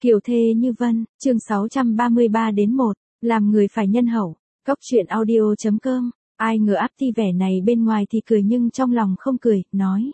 Kiều thê như vân, chương 633-1, làm người phải nhân hậu. Cóc truyện audio.com, ai ngờ áp ti vẻ này bên ngoài thì cười nhưng trong lòng không cười, nói.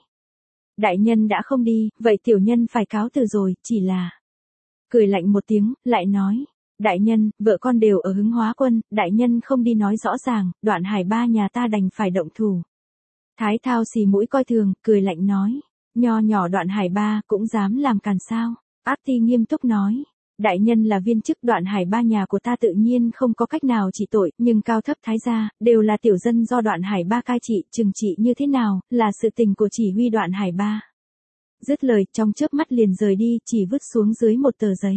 Đại nhân đã không đi, vậy tiểu nhân phải cáo từ rồi, chỉ là. Cười lạnh một tiếng, lại nói. Đại nhân, vợ con đều ở Hứng Hóa Quân, đại nhân không đi nói rõ ràng, Đoạn Hải ba nhà ta đành phải động thủ. Thái Thao xì mũi coi thường, cười lạnh nói. Nho nhỏ Đoạn Hải ba cũng dám làm càn sao. Áp ti nghiêm túc nói. Đại nhân là viên chức Đoạn Hải ba nhà của ta tự nhiên không có cách nào trị tội, nhưng cao thấp thái gia, đều là tiểu dân do Đoạn Hải ba cai trị, trừng trị như thế nào, là sự tình của chỉ huy Đoạn Hải ba. Dứt lời, trong chớp mắt liền rời đi, chỉ vứt xuống dưới một tờ giấy.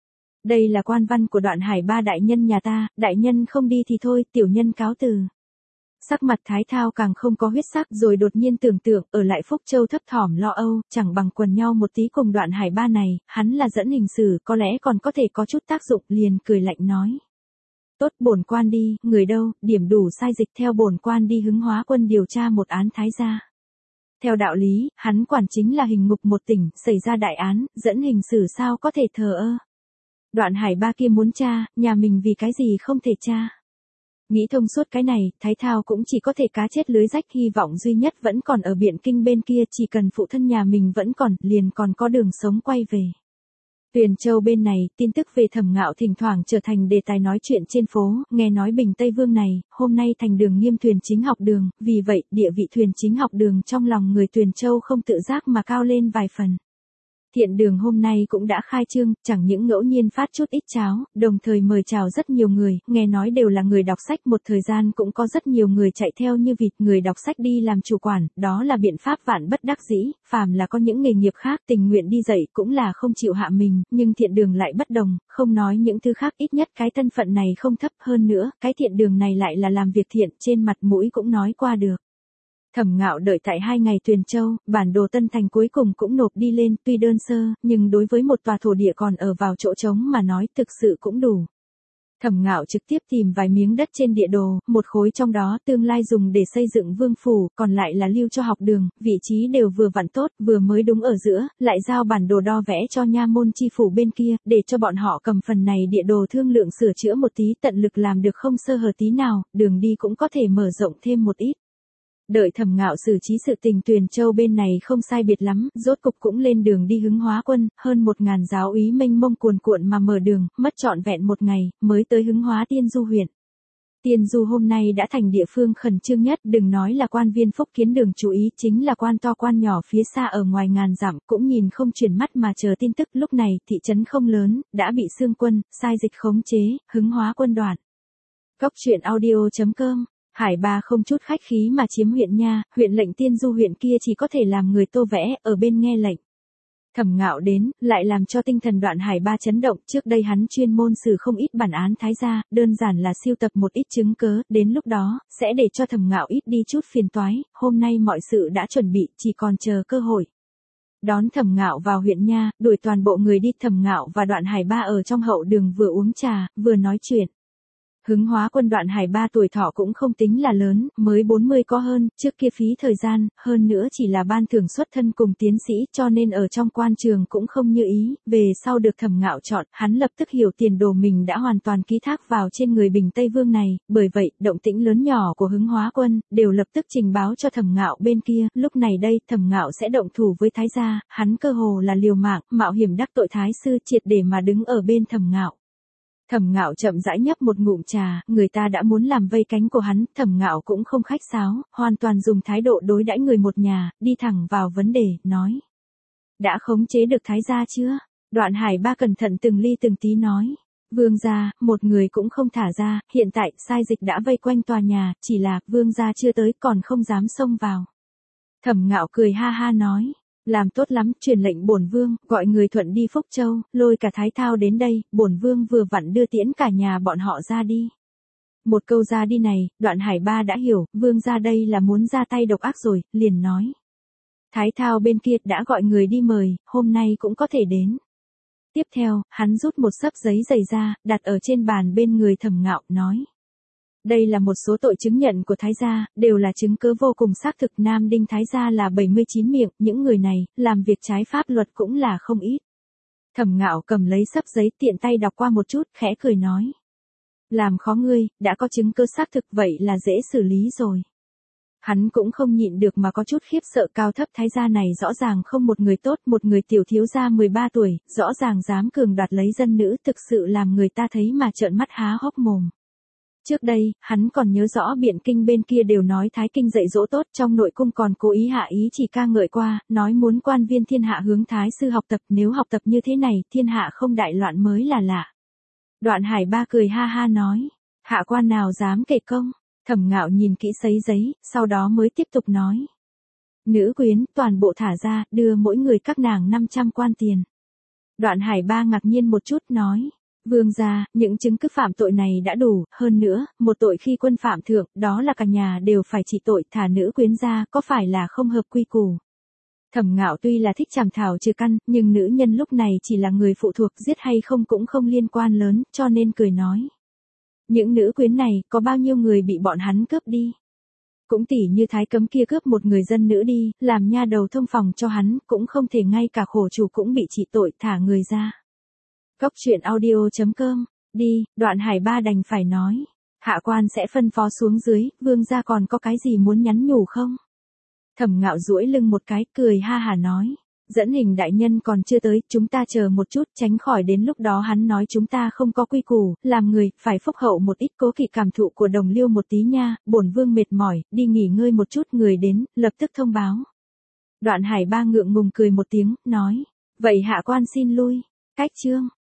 Đây là quan văn của Đoạn Hải ba đại nhân nhà ta, đại nhân không đi thì thôi, tiểu nhân cáo từ. Sắc mặt Thái Thao càng không có huyết sắc, rồi đột nhiên tưởng tượng, ở lại Phúc Châu thấp thỏm lo âu, chẳng bằng quần nhau một tí cùng Đoạn Hải ba này, hắn là dẫn hình xử, có lẽ còn có thể có chút tác dụng, liền cười lạnh nói. Tốt, bổn quan đi, người đâu, điểm đủ sai dịch theo bổn quan đi Hứng Hóa Quân điều tra một án thái gia. Theo đạo lý, hắn quản chính là hình ngục một tỉnh, xảy ra đại án, dẫn hình xử sao có thể thờ ơ. Đoạn Hải ba kia muốn tra, nhà mình vì cái gì không thể tra. Nghĩ thông suốt cái này, Thái Thao cũng chỉ có thể cá chết lưới rách, hy vọng duy nhất vẫn còn ở Biện Kinh bên kia, chỉ cần phụ thân nhà mình vẫn còn, liền còn có đường sống quay về. Tuyền Châu bên này, tin tức về Thẩm Ngạo thỉnh thoảng trở thành đề tài nói chuyện trên phố, nghe nói Bình Tây Vương này, hôm nay thành đường nghiêm thuyền chính học đường, vì vậy, địa vị thuyền chính học đường trong lòng người Tuyền Châu không tự giác mà cao lên vài phần. Thiện đường hôm nay cũng đã khai trương, chẳng những ngẫu nhiên phát chút ít cháo, đồng thời mời chào rất nhiều người, nghe nói đều là người đọc sách, một thời gian cũng có rất nhiều người chạy theo như vịt, người đọc sách đi làm chủ quản, đó là biện pháp vạn bất đắc dĩ, phàm là có những nghề nghiệp khác tình nguyện đi dạy cũng là không chịu hạ mình, nhưng thiện đường lại bất đồng, không nói những thứ khác, ít nhất cái thân phận này không thấp hơn nữa, cái thiện đường này lại là làm việc thiện, trên mặt mũi cũng nói qua được. Thẩm Ngạo đợi tại 2 ngày Tuyền Châu, bản đồ Tân Thành cuối cùng cũng nộp đi lên, tuy đơn sơ, nhưng đối với một tòa thổ địa còn ở vào chỗ trống mà nói thực sự cũng đủ. Thẩm Ngạo trực tiếp tìm vài miếng đất trên địa đồ, một khối trong đó tương lai dùng để xây dựng vương phủ, còn lại là lưu cho học đường, vị trí đều vừa vặn tốt, vừa mới đúng ở giữa, lại giao bản đồ đo vẽ cho nha môn chi phủ bên kia, để cho bọn họ cầm phần này địa đồ thương lượng sửa chữa một tí, tận lực làm được không sơ hở tí nào, đường đi cũng có thể mở rộng thêm một ít. Đợi Thẩm Ngạo xử trí sự tình Tuyền Châu bên này không sai biệt lắm, rốt cục cũng lên đường đi Hứng Hóa Quân, hơn 1000 giáo úy mênh mông cuồn cuộn mà mở đường, mất trọn vẹn 1 ngày, mới tới Hứng Hóa Tiên Du huyện. Tiên Du hôm nay đã thành địa phương khẩn trương nhất, đừng nói là quan viên phúc kiến đường chú ý, chính là quan to quan nhỏ phía xa ở ngoài ngàn dặm, cũng nhìn không chuyển mắt mà chờ tin tức. Lúc này, thị trấn không lớn, đã bị Xương Quân, sai dịch khống chế, Hứng Hóa Quân đoạn. Cóc truyện audio.com. Hải ba không chút khách khí mà chiếm huyện nha, huyện lệnh Tiên Du huyện kia chỉ có thể làm người tô vẽ, ở bên nghe lệnh. Thẩm Ngạo đến, lại làm cho tinh thần Đoạn Hải ba chấn động, trước đây hắn chuyên môn xử không ít bản án thái gia, đơn giản là sưu tập một ít chứng cớ, đến lúc đó, sẽ để cho Thẩm Ngạo ít đi chút phiền toái, hôm nay mọi sự đã chuẩn bị, chỉ còn chờ cơ hội. Đón Thẩm Ngạo vào huyện nha, đuổi toàn bộ người đi, Thẩm Ngạo và Đoạn Hải ba ở trong hậu đường vừa uống trà, vừa nói chuyện. Hứng Hóa Quân Đoạn Hải ba tuổi thọ cũng không tính là lớn, mới 40 có hơn, trước kia phí thời gian, hơn nữa chỉ là ban thưởng xuất thân cùng tiến sĩ, cho nên ở trong quan trường cũng không như ý, về sau được Thẩm Ngạo chọn, hắn lập tức hiểu tiền đồ mình đã hoàn toàn ký thác vào trên người Bình Tây Vương này, bởi vậy, động tĩnh lớn nhỏ của Hứng Hóa Quân, đều lập tức trình báo cho Thẩm Ngạo bên kia, lúc này đây, Thẩm Ngạo sẽ động thủ với thái gia, hắn cơ hồ là liều mạng, mạo hiểm đắc tội thái sư, triệt để mà đứng ở bên Thẩm Ngạo. Thẩm Ngạo chậm rãi nhấp một ngụm trà, người ta đã muốn làm vây cánh của hắn, Thẩm Ngạo cũng không khách sáo, hoàn toàn dùng thái độ đối đãi người một nhà, đi thẳng vào vấn đề, nói. Đã khống chế được thái gia chưa? Đoạn Hải ba cẩn thận từng ly từng tí nói. Vương gia, một người cũng không thả ra, hiện tại, sai dịch đã vây quanh tòa nhà, chỉ là, vương gia chưa tới, còn không dám xông vào. Thẩm Ngạo cười ha ha nói. Làm tốt lắm, truyền lệnh bổn vương, gọi người thuận đi Phúc Châu, lôi cả Thái Thao đến đây, bổn vương vừa vặn đưa tiễn cả nhà bọn họ ra đi. Một câu ra đi này, Đoạn Hải ba đã hiểu, vương ra đây là muốn ra tay độc ác rồi, liền nói. Thái Thao bên kia đã gọi người đi mời, hôm nay cũng có thể đến. Tiếp theo, hắn rút một xấp giấy dày ra, đặt ở trên bàn bên người Thẩm Ngạo, nói. Đây là một số tội chứng nhận của Thái gia, đều là chứng cứ vô cùng xác thực. Nam Đinh Thái gia là 79 miệng, những người này, làm việc trái pháp luật cũng là không ít. Thẩm Ngạo cầm lấy xấp giấy tiện tay đọc qua một chút, khẽ cười nói. Làm khó ngươi, đã có chứng cứ xác thực vậy là dễ xử lý rồi. Hắn cũng không nhịn được mà có chút khiếp sợ, cao thấp thái gia này rõ ràng không một người tốt, một người tiểu thiếu gia 13 tuổi, rõ ràng dám cường đoạt lấy dân nữ, thực sự làm người ta thấy mà trợn mắt há hốc mồm. Trước đây, hắn còn nhớ rõ Biện Kinh bên kia đều nói Thái Kinh dạy dỗ tốt, trong nội cung còn cố ý hạ ý chỉ ca ngợi qua, nói muốn quan viên thiên hạ hướng Thái sư học tập, nếu học tập như thế này, thiên hạ không đại loạn mới là lạ. Đoạn Hải Ba cười ha ha nói, hạ quan nào dám kể công. Thẩm Ngạo nhìn kỹ sấy giấy, sau đó mới tiếp tục nói. Nữ quyến, toàn bộ thả ra, đưa mỗi người các nàng 500 quan tiền. Đoạn Hải Ba ngạc nhiên một chút nói. Vương gia, những chứng cứ phạm tội này đã đủ, hơn nữa, một tội khi quân phạm thượng, đó là cả nhà đều phải trị tội, thả nữ quyến ra, có phải là không hợp quy củ. Thẩm Ngạo tuy là thích chàm thảo trừ căn, nhưng nữ nhân lúc này chỉ là người phụ thuộc, giết hay không cũng không liên quan lớn, cho nên cười nói. Những nữ quyến này, có bao nhiêu người bị bọn hắn cướp đi? Cũng tỉ như Thái Cấm kia cướp một người dân nữ đi, làm nha đầu thông phòng cho hắn, cũng không thể ngay cả khổ chủ cũng bị trị tội, thả người ra. Cóc truyện audio.com, đi, Đoạn Hải Ba đành phải nói. Hạ quan sẽ phân phó xuống dưới, vương gia còn có cái gì muốn nhắn nhủ không? Thẩm Ngạo duỗi lưng một cái, cười ha hả nói. Dẫn Hình đại nhân còn chưa tới, chúng ta chờ một chút, tránh khỏi đến lúc đó hắn nói chúng ta không có quy củ, làm người, phải phúc hậu một ít, cố kỵ cảm thụ của Đồng Liêu một tí nha, bổn vương mệt mỏi, đi nghỉ ngơi một chút, người đến, lập tức thông báo. Đoạn Hải Ba ngượng ngùng cười một tiếng, nói, vậy hạ quan xin lui, cách chương.